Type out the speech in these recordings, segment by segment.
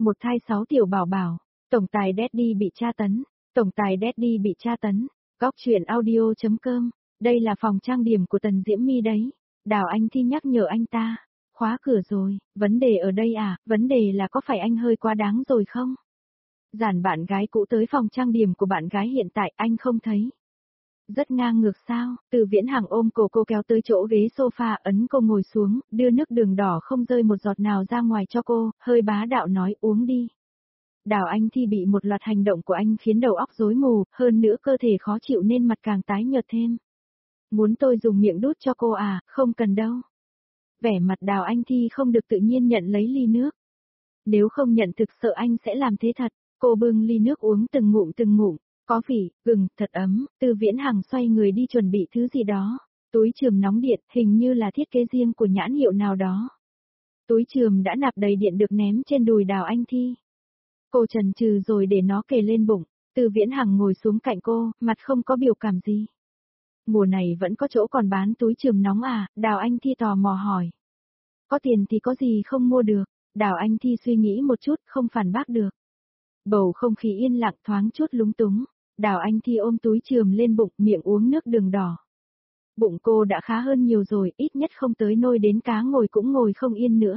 Một thai 6 tiểu bảo bảo, tổng tài Daddy bị tra tấn, tổng tài Daddy bị tra tấn. Góc truyện audio.com, đây là phòng trang điểm của Tần Diễm My đấy. Đào Anh Thi nhắc nhở anh ta, khóa cửa rồi, vấn đề ở đây à, vấn đề là có phải anh hơi quá đáng rồi không? Dàn bạn gái cũ tới phòng trang điểm của bạn gái hiện tại anh không thấy. Rất ngang ngược sao, Từ Viễn Hằng ôm cô kéo tới chỗ ghế sofa ấn cô ngồi xuống, đưa nước đường đỏ không rơi một giọt nào ra ngoài cho cô, hơi bá đạo nói uống đi. Đào Anh Thi bị một loạt hành động của anh khiến đầu óc rối mù, hơn nữa cơ thể khó chịu nên mặt càng tái nhợt thêm. Muốn tôi dùng miệng đút cho cô à, không cần đâu. Vẻ mặt Đào Anh Thi không được tự nhiên nhận lấy ly nước. Nếu không nhận thực sợ anh sẽ làm thế thật, cô bưng ly nước uống từng ngụm, có vị, gừng, thật ấm, Từ Viễn Hằng xoay người đi chuẩn bị thứ gì đó. Túi chườm nóng điện, hình như là thiết kế riêng của nhãn hiệu nào đó. Túi chườm đã nạp đầy điện được ném trên đùi Đào Anh Thi. Cô chần chừ rồi để nó kề lên bụng, Từ Viễn Hằng ngồi xuống cạnh cô, mặt không có biểu cảm gì. Mùa này vẫn có chỗ còn bán túi chườm nóng à, Đào Anh Thi tò mò hỏi. Có tiền thì có gì không mua được, Đào Anh Thi suy nghĩ một chút, không phản bác được. Bầu không khí yên lặng thoáng chút lúng túng, Đào Anh Thi ôm túi chườm lên bụng, miệng uống nước đường đỏ. Bụng cô đã khá hơn nhiều rồi, ít nhất không tới nôi đến cá ngồi cũng ngồi không yên nữa.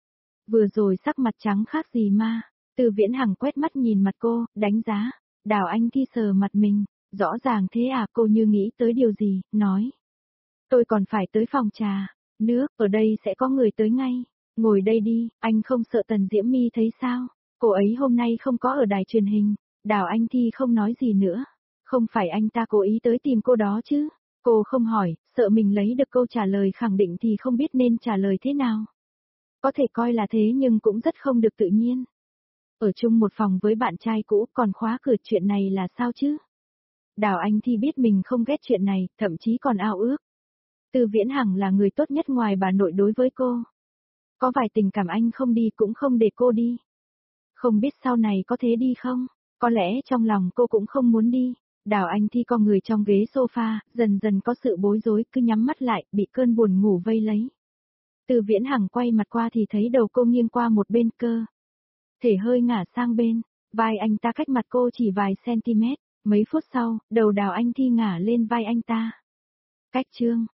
Vừa rồi sắc mặt trắng khác gì mà. Từ Viễn Hằng quét mắt nhìn mặt cô, đánh giá. Đào Anh Thi sờ mặt mình, rõ ràng thế à, cô như nghĩ tới điều gì, nói. Tôi còn phải tới phòng trà, nước, ở đây sẽ có người tới ngay. Ngồi đây đi, anh không sợ Tần Diễm My thấy sao? Cô ấy hôm nay không có ở đài truyền hình. Đào Anh Thi không nói gì nữa. Không phải anh ta cố ý tới tìm cô đó chứ? Cô không hỏi, sợ mình lấy được câu trả lời khẳng định thì không biết nên trả lời thế nào. Có thể coi là thế nhưng cũng rất không được tự nhiên. Ở chung một phòng với bạn trai cũ còn khóa cửa, chuyện này là sao chứ? Đào Anh Thi biết mình không ghét chuyện này, thậm chí còn ao ước. Từ Viễn Hằng là người tốt nhất ngoài bà nội đối với cô. Có vài tình cảm anh không đi cũng không để cô đi. Không biết sau này có thế đi không? Có lẽ trong lòng cô cũng không muốn đi. Đào Anh Thi co người trong ghế sofa, dần dần có sự bối rối, cứ nhắm mắt lại, bị cơn buồn ngủ vây lấy. Từ Viễn Hằng quay mặt qua thì thấy đầu cô nghiêng qua một bên cơ. Thể hơi ngả sang bên, vai anh ta cách mặt cô chỉ vài cm, mấy phút sau, đầu Đào Anh Thi ngả lên vai anh ta. Cách chương.